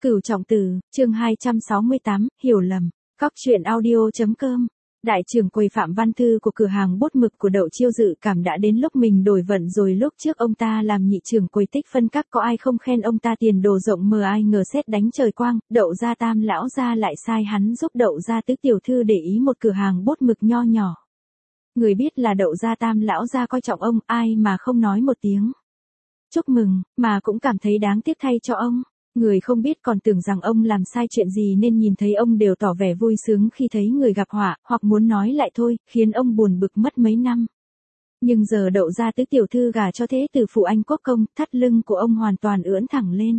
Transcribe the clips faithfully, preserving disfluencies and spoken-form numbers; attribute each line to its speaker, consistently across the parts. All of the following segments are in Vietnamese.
Speaker 1: Cửu Trọng Tử, chương hai trăm sáu mươi tám, hiểu lầm. Cóc truyện audio.com. Đại trưởng quầy Phạm Văn Thư của cửa hàng bút mực của Đậu Chiêu dự cảm đã đến lúc mình đổi vận rồi. Lúc trước ông ta làm nhị trưởng quầy tích phân các có ai không khen ông ta tiền đồ rộng mờ, ai ngờ sét đánh trời quang, Đậu gia Tam lão gia lại sai hắn giúp Đậu gia tứ tiểu thư để ý một cửa hàng bút mực nho nhỏ. Người biết là Đậu gia Tam lão gia coi trọng ông, ai mà không nói một tiếng chúc mừng, mà cũng cảm thấy đáng tiếc thay cho ông. Người không biết còn tưởng rằng ông làm sai chuyện gì nên nhìn thấy ông đều tỏ vẻ vui sướng khi thấy người gặp họa, hoặc muốn nói lại thôi, khiến ông buồn bực mất mấy năm. Nhưng giờ Đậu gia tứ tiểu thư gả cho thế tử Phụ Anh Quốc Công, thắt lưng của ông hoàn toàn ưỡn thẳng lên.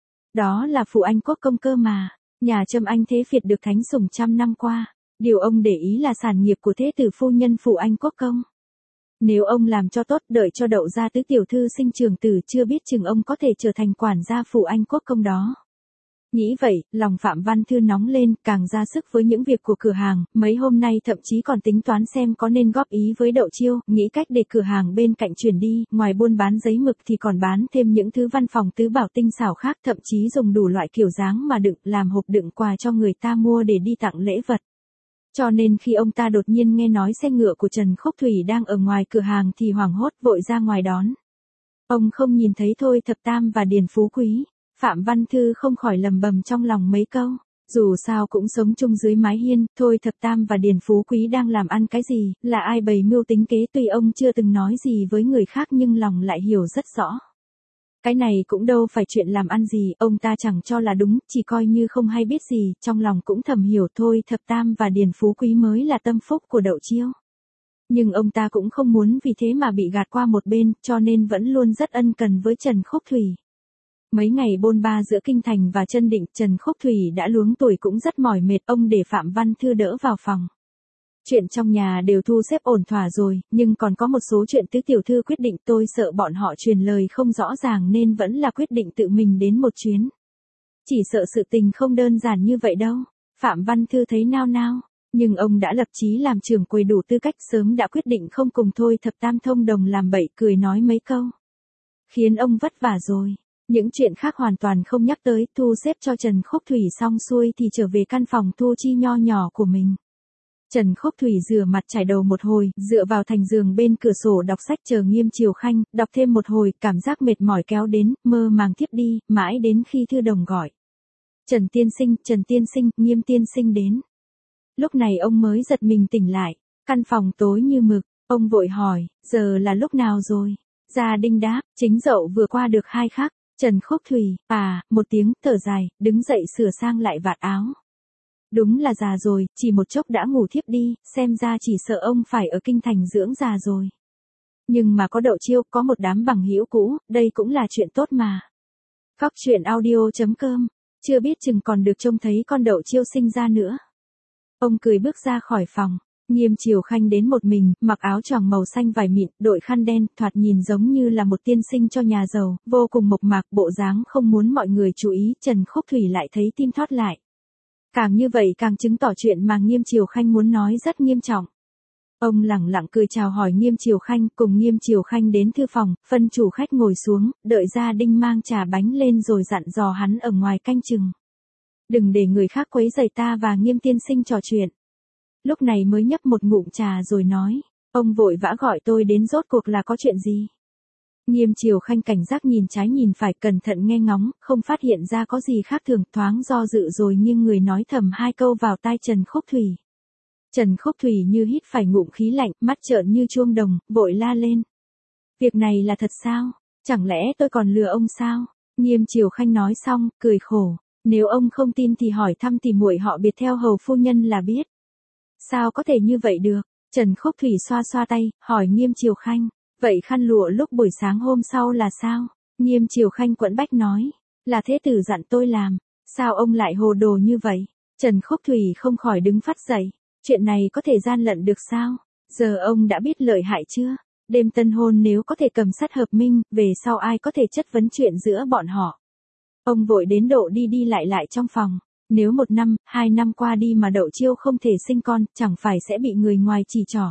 Speaker 1: Đó là Phụ Anh Quốc Công cơ mà, nhà Trâm Anh thế Việt được thánh sủng trăm năm qua, điều ông để ý là sản nghiệp của thế tử phu nhân Phụ Anh Quốc Công. Nếu ông làm cho tốt, đợi cho Đậu gia tứ tiểu thư sinh trường tử, chưa biết chừng ông có thể trở thành quản gia Phụ Anh Quốc Công đó. Nghĩ vậy, lòng Phạm Văn Thư nóng lên, càng ra sức với những việc của cửa hàng, mấy hôm nay thậm chí còn tính toán xem có nên góp ý với Đậu Chiêu, nghĩ cách để cửa hàng bên cạnh chuyển đi, ngoài buôn bán giấy mực thì còn bán thêm những thứ văn phòng tứ bảo tinh xảo khác, thậm chí dùng đủ loại kiểu dáng mà đựng, làm hộp đựng quà cho người ta mua để đi tặng lễ vật. Cho nên khi ông ta đột nhiên nghe nói xe ngựa của Trần Khúc Thủy đang ở ngoài cửa hàng thì hoảng hốt vội ra ngoài đón. Ông không nhìn thấy Thôi Thập Tam và Điền Phú Quý, Phạm Văn Thư không khỏi lầm bầm trong lòng mấy câu. Dù sao cũng sống chung dưới mái hiên, Thôi Thập Tam và Điền Phú Quý đang làm ăn cái gì, là ai bày mưu tính kế, tuy ông chưa từng nói gì với người khác nhưng lòng lại hiểu rất rõ. Cái này cũng đâu phải chuyện làm ăn gì, ông ta chẳng cho là đúng, chỉ coi như không hay biết gì, trong lòng cũng thầm hiểu Thôi Thập Tam và Điền Phú Quý mới là tâm phúc của Đậu Chiêu. Nhưng ông ta cũng không muốn vì thế mà bị gạt qua một bên, cho nên vẫn luôn rất ân cần với Trần Khúc Thủy. Mấy ngày bôn ba giữa Kinh Thành và Chân Định, Trần Khúc Thủy đã luống tuổi cũng rất mỏi mệt, ông để Phạm Văn Thư đỡ vào phòng. Chuyện trong nhà đều thu xếp ổn thỏa rồi, nhưng còn có một số chuyện tứ tiểu thư quyết định, tôi sợ bọn họ truyền lời không rõ ràng nên vẫn là quyết định tự mình đến một chuyến. Chỉ sợ sự tình không đơn giản như vậy đâu. Phạm Văn Thư thấy nao nao, nhưng ông đã lập chí làm trưởng quầy đủ tư cách, sớm đã quyết định không cùng Thôi Thập Tam thông đồng làm bậy, cười nói mấy câu khiến ông vất vả rồi. Những chuyện khác hoàn toàn không nhắc tới, thu xếp cho Trần Khúc Thủy xong xuôi thì trở về căn phòng thu chi nho nhỏ của mình. Trần Khúc Thủy rửa mặt chải đầu một hồi, dựa vào thành giường bên cửa sổ đọc sách chờ Nghiêm Triều Khanh, đọc thêm một hồi, cảm giác mệt mỏi kéo đến, mơ màng thiếp đi, mãi đến khi thư đồng gọi. Trần tiên sinh, Trần tiên sinh, Nghiêm tiên sinh đến. Lúc này ông mới giật mình tỉnh lại, căn phòng tối như mực, ông vội hỏi, giờ là lúc nào rồi? Gia Đinh đáp, chính dậu vừa qua được hai khắc. Trần Khúc Thủy, à, một tiếng, thở dài, đứng dậy sửa sang lại vạt áo. Đúng là già rồi, chỉ một chốc đã ngủ thiếp đi, xem ra chỉ sợ ông phải ở Kinh Thành dưỡng già rồi. Nhưng mà có Đậu Chiêu, có một đám bằng hữu cũ, đây cũng là chuyện tốt mà. Cóc truyện audio.com, chưa biết chừng còn được trông thấy con Đậu Chiêu sinh ra nữa. Ông cười bước ra khỏi phòng, Nghiêm Triều Khanh đến một mình, mặc áo choàng màu xanh vải mịn, đội khăn đen, thoạt nhìn giống như là một tiên sinh cho nhà giàu, vô cùng mộc mạc, bộ dáng không muốn mọi người chú ý, Trần Khúc Thủy lại thấy tim thót lại. Càng như vậy càng chứng tỏ chuyện mà Nghiêm Triều Khanh muốn nói rất nghiêm trọng. Ông lẳng lặng cười chào hỏi Nghiêm Triều Khanh, cùng Nghiêm Triều Khanh đến thư phòng, phân chủ khách ngồi xuống, đợi Gia Đinh mang trà bánh lên rồi dặn dò hắn ở ngoài canh chừng. Đừng để người khác quấy rầy ta và Nghiêm tiên sinh trò chuyện. Lúc này mới nhấp một ngụm trà rồi nói, ông vội vã gọi tôi đến rốt cuộc là có chuyện gì? Nghiêm Triều Khanh cảnh giác nhìn trái nhìn phải, cẩn thận nghe ngóng, không phát hiện ra có gì khác thường, thoáng do dự rồi nhưng người nói thầm hai câu vào tai Trần Khúc Thủy. Trần Khúc Thủy như hít phải ngụm khí lạnh, mắt trợn như chuông đồng, vội la lên. Việc này là thật sao? Chẳng lẽ tôi còn lừa ông sao? Nghiêm Triều Khanh nói xong, cười khổ, nếu ông không tin thì hỏi thăm tỷ muội họ Biệt theo hầu phu nhân là biết. Sao có thể như vậy được? Trần Khúc Thủy xoa xoa tay, hỏi Nghiêm Triều Khanh. Vậy khăn lụa lúc buổi sáng hôm sau là sao? Nghiêm Triều Khanh quẫn bách nói, là thế tử dặn tôi làm, sao ông lại hồ đồ như vậy? Trần Khúc Thủy không khỏi đứng phát dậy, chuyện này có thể gian lận được sao? Giờ ông đã biết lợi hại chưa? Đêm tân hôn nếu có thể cầm sắt hợp minh, về sau ai có thể chất vấn chuyện giữa bọn họ? Ông vội đến độ đi đi lại lại trong phòng, nếu một năm, hai năm qua đi mà Đậu Chiêu không thể sinh con, chẳng phải sẽ bị người ngoài chỉ trỏ.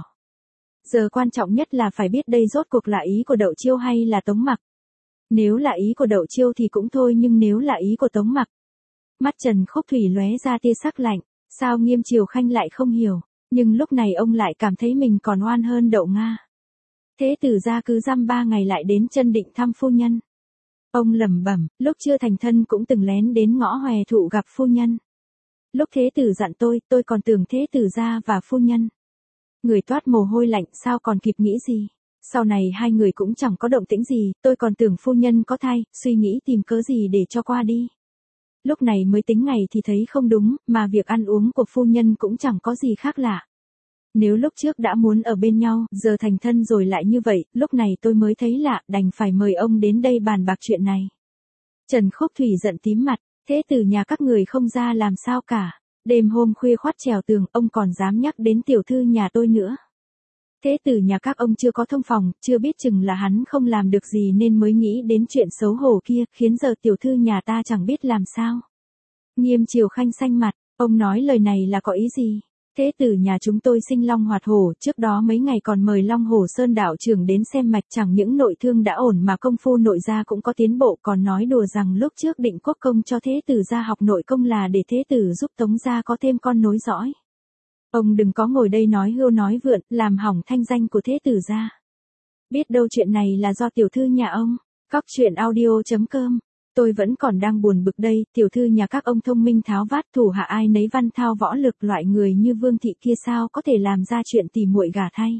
Speaker 1: Giờ quan trọng nhất là phải biết đây rốt cuộc là ý của Đậu Chiêu hay là Tống Mặc. Nếu là ý của Đậu Chiêu thì cũng thôi, nhưng nếu là ý của Tống Mặc, Mắt Trần Khúc Thủy lóe ra tia sắc lạnh, sao Nghiêm Triều Khanh lại không hiểu, nhưng lúc này ông lại cảm thấy mình còn oan hơn Đậu Nga. Thế tử gia cứ dăm ba ngày lại đến Chân Định thăm phu nhân. Ông lẩm bẩm, lúc chưa thành thân cũng từng lén đến ngõ Hòe Thụ gặp phu nhân. Lúc thế tử dặn tôi, tôi còn tưởng thế tử gia và phu nhân. Người toát mồ hôi lạnh, sao còn kịp nghĩ gì. Sau này hai người cũng chẳng có động tĩnh gì, tôi còn tưởng phu nhân có thai, suy nghĩ tìm cớ gì để cho qua đi. Lúc này mới tính ngày thì thấy không đúng, mà việc ăn uống của phu nhân cũng chẳng có gì khác lạ. Nếu lúc trước đã muốn ở bên nhau, giờ thành thân rồi lại như vậy, lúc này tôi mới thấy lạ, đành phải mời ông đến đây bàn bạc chuyện này. Trần Khúc Thủy giận tím mặt, thế tử nhà các người không ra làm sao cả. Đêm hôm khuya khoắt trèo tường, ông còn dám nhắc đến tiểu thư nhà tôi nữa. Thế tử nhà các ông chưa có thông phòng, chưa biết chừng là hắn không làm được gì nên mới nghĩ đến chuyện xấu hổ kia, khiến giờ tiểu thư nhà ta chẳng biết làm sao. Nghiêm Triều Khanh xanh mặt, ông nói lời này là có ý gì? Thế tử nhà chúng tôi sinh long hoạt hổ, trước đó mấy ngày còn mời Long Hồ Sơn đạo trưởng đến xem mạch, chẳng những nội thương đã ổn mà công phu nội gia cũng có tiến bộ, còn nói đùa rằng lúc trước định quốc công cho thế tử gia học nội công là để thế tử giúp Tống gia có thêm con nối dõi. Ông đừng có ngồi đây nói hưu nói vượn, làm hỏng thanh danh của thế tử gia. Biết đâu chuyện này là do tiểu thư nhà ông. Cóc truyện audio chấm com. Tôi vẫn còn đang buồn bực đây, tiểu thư nhà các ông thông minh tháo vát, thủ hạ ai nấy văn thao võ lực, loại người như Vương thị kia sao có thể làm ra chuyện tỉ muội gả thay.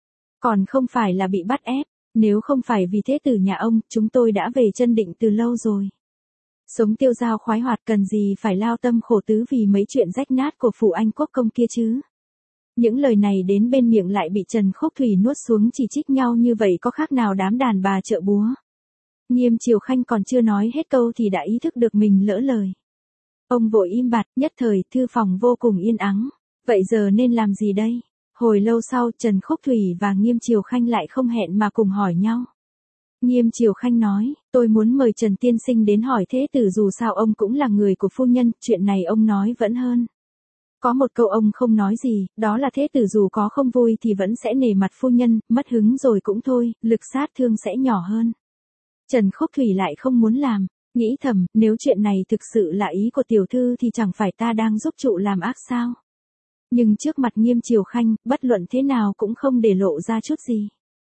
Speaker 1: Còn không phải là bị bắt ép, nếu không phải vì thế tử nhà ông, chúng tôi đã về Chân Định từ lâu rồi. Sống tiêu dao khoái hoạt, cần gì phải lao tâm khổ tứ vì mấy chuyện rách nát của phủ Anh quốc công kia chứ. Những lời này đến bên miệng lại bị Trần Khúc Thủy nuốt xuống, chỉ trích nhau như vậy có khác nào đám đàn bà chợ búa. Nghiêm Triều Khanh còn chưa nói hết câu thì đã ý thức được mình lỡ lời. Ông vội im bặt, nhất thời thư phòng vô cùng yên ắng. Vậy giờ nên làm gì đây? Hồi lâu sau, Trần Khúc Thủy và Nghiêm Triều Khanh lại không hẹn mà cùng hỏi nhau. Nghiêm Triều Khanh nói, tôi muốn mời Trần tiên sinh đến hỏi thế tử, dù sao ông cũng là người của phu nhân, chuyện này ông nói vẫn hơn. Có một câu ông không nói gì, đó là thế tử dù có không vui thì vẫn sẽ nể mặt phu nhân, mất hứng rồi cũng thôi, lực sát thương sẽ nhỏ hơn. Trần Khúc Thủy lại không muốn làm, nghĩ thầm, nếu chuyện này thực sự là ý của tiểu thư thì chẳng phải ta đang giúp trụ làm ác sao. Nhưng trước mặt Nghiêm Triều Khanh, bất luận thế nào cũng không để lộ ra chút gì.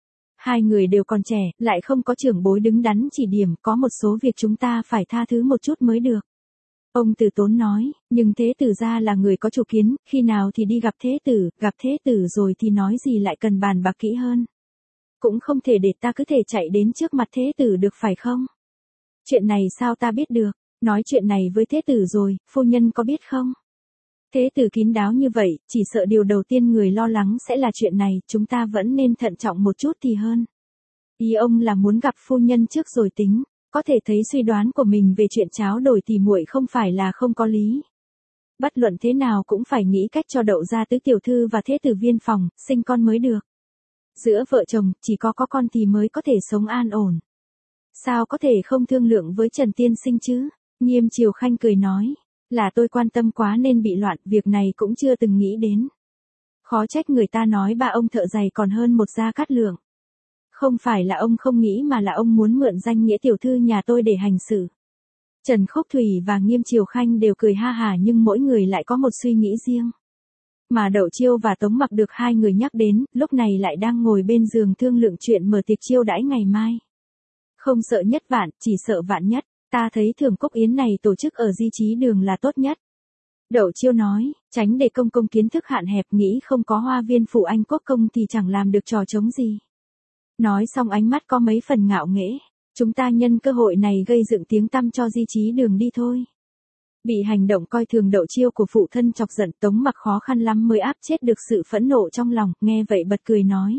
Speaker 1: Hai người đều còn trẻ, lại không có trưởng bối đứng đắn chỉ điểm, có một số việc chúng ta phải tha thứ một chút mới được. Ông Từ Tốn nói, nhưng thế tử gia là người có chủ kiến, khi nào thì đi gặp thế tử, gặp thế tử rồi thì nói gì lại cần bàn bạc kỹ hơn. Cũng không thể để ta cứ thể chạy đến trước mặt thế tử được phải không? Chuyện này sao ta biết được, nói chuyện này với thế tử rồi, phu nhân có biết không? Thế tử kín đáo như vậy, chỉ sợ điều đầu tiên người lo lắng sẽ là chuyện này, chúng ta vẫn nên thận trọng một chút thì hơn. Ý ông là muốn gặp phu nhân trước rồi tính, có thể thấy suy đoán của mình về chuyện tráo đổi tỉ muội không phải là không có lý. Bất luận thế nào cũng phải nghĩ cách cho Đậu gia tứ tiểu thư và thế tử viên phòng, sinh con mới được. Giữa vợ chồng, chỉ có có con thì mới có thể sống an ổn. Sao có thể không thương lượng với Trần tiên sinh chứ? Nghiêm Triều Khanh cười nói, là tôi quan tâm quá nên bị loạn, việc này cũng chưa từng nghĩ đến. Khó trách người ta nói ba ông thợ giày còn hơn một Gia Cát Lượng. Không phải là ông không nghĩ mà là ông muốn mượn danh nghĩa tiểu thư nhà tôi để hành xử. Trần Khúc Thủy và Nghiêm Triều Khanh đều cười ha hả, nhưng mỗi người lại có một suy nghĩ riêng. Mà Đậu Chiêu và Tống Mặc được hai người nhắc đến, lúc này lại đang ngồi bên giường thương lượng chuyện mở tiệc chiêu đãi ngày mai. Không sợ nhất vạn, chỉ sợ vạn nhất, ta thấy Thường Cúc Yến này tổ chức ở Di Chí Đường là tốt nhất. Đậu Chiêu nói, tránh để công công kiến thức hạn hẹp, nghĩ không có hoa viên phủ Anh quốc công thì chẳng làm được trò trống gì. Nói xong ánh mắt có mấy phần ngạo nghễ, chúng ta nhân cơ hội này gây dựng tiếng tăm cho Di Chí Đường đi thôi. Bị hành động coi thường Đậu Chiêu của phụ thân chọc giận, Tống Mặc khó khăn lắm mới áp chết được sự phẫn nộ trong lòng, nghe vậy bật cười nói.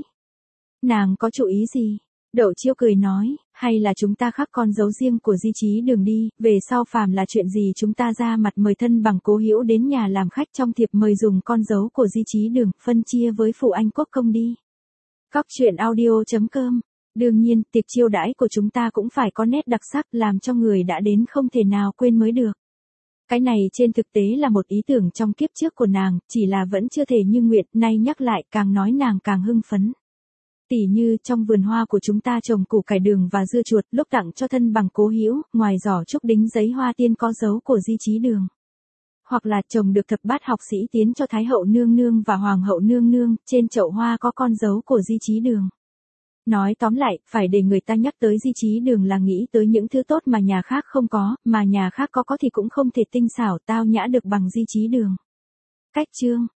Speaker 1: Nàng có chủ ý gì? Đậu Chiêu cười nói, hay là chúng ta khắc con dấu riêng của Di Chí Đường đi, về sau phàm là chuyện gì chúng ta ra mặt mời thân bằng cố hữu đến nhà làm khách, trong thiệp mời dùng con dấu của Di Chí Đường, phân chia với phụ Anh quốc công đi. Cóc truyện audio chấm com. Đương nhiên, tiệc chiêu đãi của chúng ta cũng phải có nét đặc sắc, làm cho người đã đến không thể nào quên mới được. Cái này trên thực tế là một ý tưởng trong kiếp trước của nàng, chỉ là vẫn chưa thể như nguyện, nay nhắc lại càng nói nàng càng hưng phấn. Tỉ như trong vườn hoa của chúng ta trồng củ cải đường và dưa chuột, lúc tặng cho thân bằng cố hữu, ngoài giỏ trúc đính giấy hoa tiên có dấu của Di Chí Đường. Hoặc là trồng được thập bát học sĩ tiến cho Thái hậu nương nương và Hoàng hậu nương nương, trên chậu hoa có con dấu của Di Chí Đường. Nói tóm lại, phải để người ta nhắc tới Di Chí Đường là nghĩ tới những thứ tốt mà nhà khác không có, mà nhà khác có có thì cũng không thể tinh xảo tao nhã được bằng Di Chí Đường. Cách chương